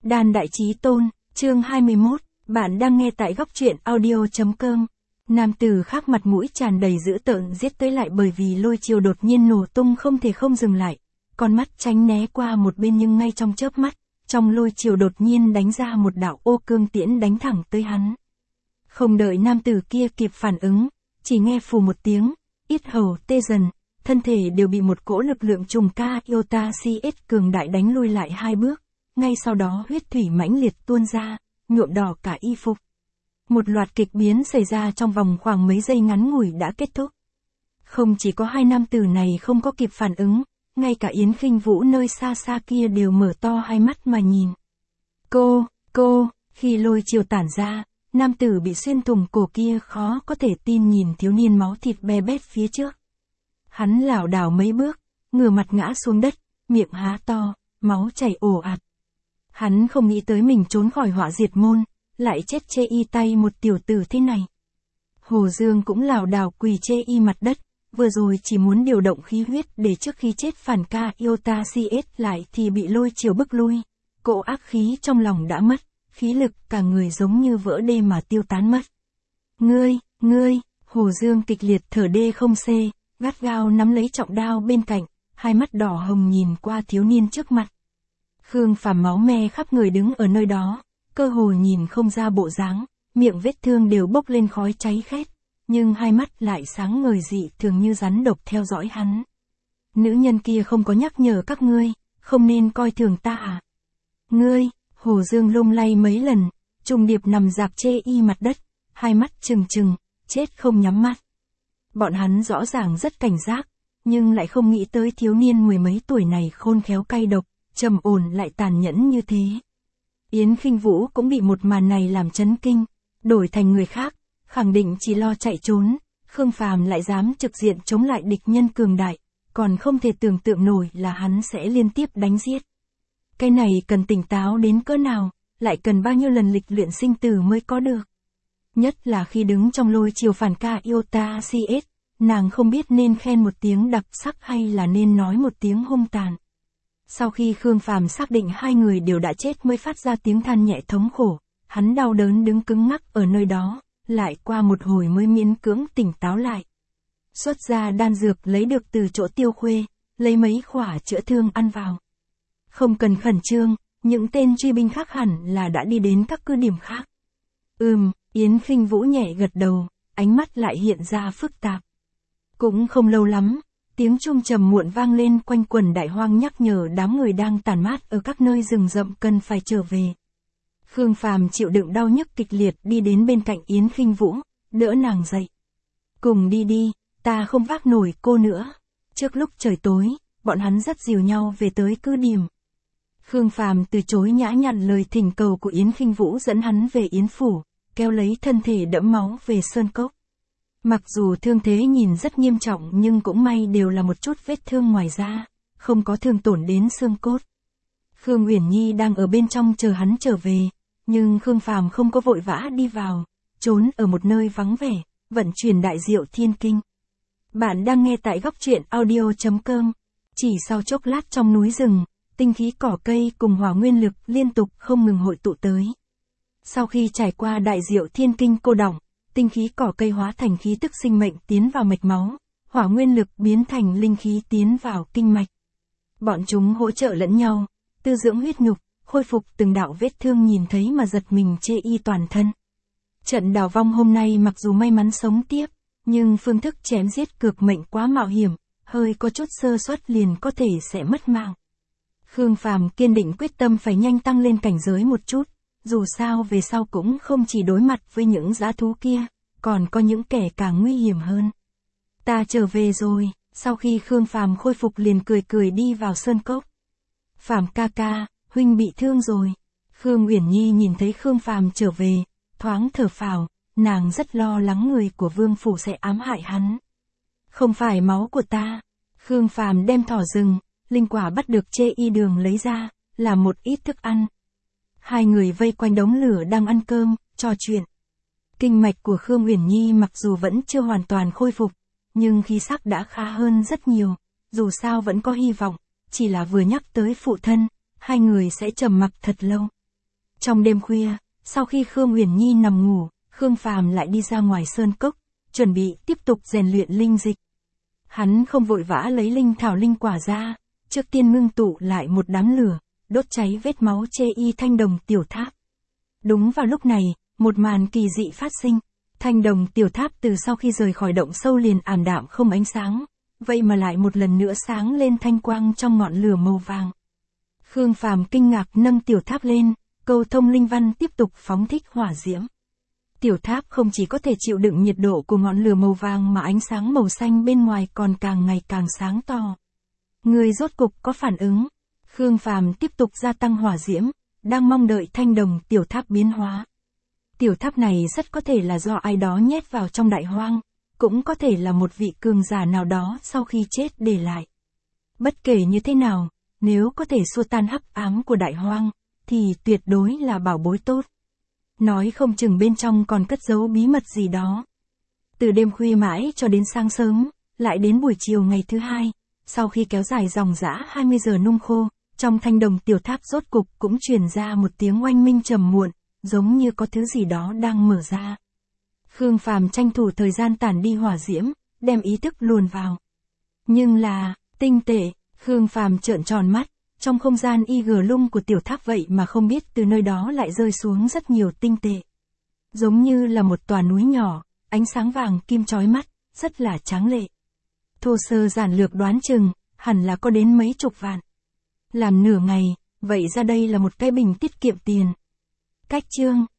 Đàn Đại Chí Tôn, chương 21, bạn đang nghe tại góc truyện audio.com. Nam tử khác mặt mũi tràn đầy dữ tợn giết tới lại bởi vì lôi chiều đột nhiên nổ tung không thể không dừng lại. Con mắt tránh né qua một bên nhưng ngay trong chớp mắt, trong lôi chiều đột nhiên đánh ra một đạo ô cương tiễn đánh thẳng tới hắn. Không đợi nam tử kia kịp phản ứng, chỉ nghe phù một tiếng, yết hầu tê dần, thân thể đều bị một cỗ lực lượng trùng ca iota CS cường đại đánh lui lại hai bước. Ngay sau đó huyết thủy mãnh liệt tuôn ra, nhuộm đỏ cả y phục. Một loạt kịch biến xảy ra trong vòng khoảng mấy giây ngắn ngủi đã kết thúc. Không chỉ có hai nam tử này không có kịp phản ứng, ngay cả Yến Khinh Vũ nơi xa xa kia đều mở to hai mắt mà nhìn. Cô, khi lôi chiều tản ra, nam tử bị xuyên thủng cổ kia khó có thể tin nhìn thiếu niên máu thịt be bét phía trước. Hắn lảo đảo mấy bước, ngửa mặt ngã xuống đất, miệng há to, máu chảy ồ ạt. Hắn không nghĩ tới mình trốn khỏi họa diệt môn, lại chết chê y tay một tiểu tử thế này. Hồ Dương cũng lảo đảo quỳ chê y mặt đất, vừa rồi chỉ muốn điều động khí huyết để trước khi chết phản ca iota CS lại thì bị lôi chiều bức lui. Cỗ ác khí trong lòng đã mất, khí lực cả người giống như vỡ đê mà tiêu tán mất. Ngươi, Hồ Dương kịch liệt thở đê không xê, gắt gao nắm lấy trọng đao bên cạnh, hai mắt đỏ hồng nhìn qua thiếu niên trước mặt. Khương Phàm máu me khắp người đứng ở nơi đó, cơ hồ nhìn không ra bộ dáng, miệng vết thương đều bốc lên khói cháy khét, nhưng hai mắt lại sáng ngời dị thường như rắn độc theo dõi hắn. Nữ nhân kia không có nhắc nhở các ngươi, không nên coi thường ta à? Ngươi, Hồ Dương lung lay mấy lần, trùng điệp nằm dạp chê y mặt đất, hai mắt trừng trừng, chết không nhắm mắt. Bọn hắn rõ ràng rất cảnh giác, nhưng lại không nghĩ tới thiếu niên mười mấy tuổi này khôn khéo cay độc, trầm ổn lại tàn nhẫn như thế. Yến Khinh Vũ cũng bị một màn này làm chấn kinh, đổi thành người khác, khẳng định chỉ lo chạy trốn, Khương Phàm lại dám trực diện chống lại địch nhân cường đại, còn không thể tưởng tượng nổi là hắn sẽ liên tiếp đánh giết. Cái này cần tỉnh táo đến cỡ nào, lại cần bao nhiêu lần lịch luyện sinh tử mới có được. Nhất là khi đứng trong lôi chiều phản ca iota CS, nàng không biết nên khen một tiếng đặc sắc hay là nên nói một tiếng hung tàn. Sau khi Khương Phàm xác định hai người đều đã chết mới phát ra tiếng than nhẹ thống khổ, hắn đau đớn đứng cứng ngắc ở nơi đó, lại qua một hồi mới miễn cưỡng tỉnh táo lại. Xuất ra đan dược lấy được từ chỗ Tiêu Khuê, lấy mấy khỏa chữa thương ăn vào. Không cần khẩn trương, những tên truy binh khác hẳn là đã đi đến các cứ điểm khác. Yến Khinh Vũ nhẹ gật đầu, ánh mắt lại hiện ra phức tạp. Cũng không lâu lắm, tiếng chuông trầm muộn vang lên quanh quần đại hoang nhắc nhở đám người đang tản mát ở các nơi rừng rậm cần phải trở về. Khương Phàm chịu đựng đau nhức kịch liệt đi đến bên cạnh Yến Khinh Vũ, đỡ nàng dậy. Cùng đi, ta không vác nổi cô nữa. Trước lúc trời tối, bọn hắn dắt dìu nhau về tới cứ điểm. Khương Phàm từ chối nhã nhặn lời thỉnh cầu của Yến Khinh Vũ dẫn hắn về Yến Phủ, kéo lấy thân thể đẫm máu về Sơn Cốc. Mặc dù thương thế nhìn rất nghiêm trọng nhưng cũng may đều là một chút vết thương ngoài da, không có thương tổn đến xương cốt. Khương Uyển Nhi đang ở bên trong chờ hắn trở về, nhưng Khương Phàm không có vội vã đi vào, trốn ở một nơi vắng vẻ, vận chuyển đại diệu thiên kinh. Bạn đang nghe tại góc truyện audio.com. Chỉ sau chốc lát trong núi rừng, tinh khí cỏ cây cùng hỏa nguyên lực liên tục không ngừng hội tụ tới. Sau khi trải qua đại diệu thiên kinh cô đọng, tinh khí cỏ cây hóa thành khí tức sinh mệnh tiến vào mạch máu, hỏa nguyên lực biến thành linh khí tiến vào kinh mạch. Bọn chúng hỗ trợ lẫn nhau, tư dưỡng huyết nhục, khôi phục từng đạo vết thương nhìn thấy mà giật mình chê y toàn thân. Trận đào vong hôm nay mặc dù may mắn sống tiếp, nhưng phương thức chém giết cược mệnh quá mạo hiểm, hơi có chút sơ suất liền có thể sẽ mất mạng. Khương Phàm kiên định quyết tâm phải nhanh tăng lên cảnh giới một chút, dù sao về sau cũng không chỉ đối mặt với những dã thú kia, còn có những kẻ càng nguy hiểm hơn. Ta trở về rồi, sau khi Khương Phàm khôi phục liền cười đi vào sơn cốc. Phàm ca ca, huynh bị thương rồi. Khương Uyển Nhi nhìn thấy Khương Phàm trở về, thoáng thở phào, nàng rất lo lắng người của Vương Phủ sẽ ám hại hắn. Không phải máu của ta. Khương Phàm đem thỏ rừng, linh quả bắt được chê y đường lấy ra, là một ít thức ăn. Hai người vây quanh đống lửa đang ăn cơm, trò chuyện. Kinh mạch của Khương Uyển Nhi mặc dù vẫn chưa hoàn toàn khôi phục, nhưng khí sắc đã khá hơn rất nhiều, dù sao vẫn có hy vọng, chỉ là vừa nhắc tới phụ thân, hai người sẽ trầm mặc thật lâu. Trong đêm khuya, sau khi Khương Uyển Nhi nằm ngủ, Khương Phàm lại đi ra ngoài sơn cốc, chuẩn bị tiếp tục rèn luyện linh dịch. Hắn không vội vã lấy linh thảo linh quả ra, trước tiên ngưng tụ lại một đám lửa, đốt cháy vết máu chê y thanh đồng tiểu tháp. Đúng vào lúc này, một màn kỳ dị phát sinh, thanh đồng tiểu tháp từ sau khi rời khỏi động sâu liền ảm đạm không ánh sáng, vậy mà lại một lần nữa sáng lên thanh quang trong ngọn lửa màu vàng. Khương Phàm kinh ngạc nâng tiểu tháp lên, câu thông linh văn tiếp tục phóng thích hỏa diễm. Tiểu tháp không chỉ có thể chịu đựng nhiệt độ của ngọn lửa màu vàng mà ánh sáng màu xanh bên ngoài còn càng ngày càng sáng to. Người rốt cục có phản ứng. Khương Phàm tiếp tục gia tăng hỏa diễm, đang mong đợi thanh đồng tiểu tháp biến hóa. Tiểu tháp này rất có thể là do ai đó nhét vào trong đại hoang, cũng có thể là một vị cường giả nào đó sau khi chết để lại. Bất kể như thế nào, nếu có thể xua tan hắc ám của đại hoang, thì tuyệt đối là bảo bối tốt. Nói không chừng bên trong còn cất giấu bí mật gì đó. Từ đêm khuya mãi cho đến sáng sớm, lại đến buổi chiều ngày thứ hai, sau khi kéo dài dòng dã 20 giờ nung khô, trong thanh đồng tiểu tháp rốt cục cũng truyền ra một tiếng oanh minh trầm muộn, giống như có thứ gì đó đang mở ra. Khương Phàm tranh thủ thời gian tản đi hỏa diễm, đem ý thức luồn vào. Nhưng là, tinh tệ, Khương Phàm trợn tròn mắt, trong không gian IG lung của tiểu tháp vậy mà không biết từ nơi đó lại rơi xuống rất nhiều tinh tệ. Giống như là một tòa núi nhỏ, ánh sáng vàng kim chói mắt, rất là tráng lệ. Thô sơ giản lược đoán chừng, hẳn là có đến mấy chục vạn. Làm nửa ngày, vậy ra đây là một cái bình tiết kiệm tiền. Cách chương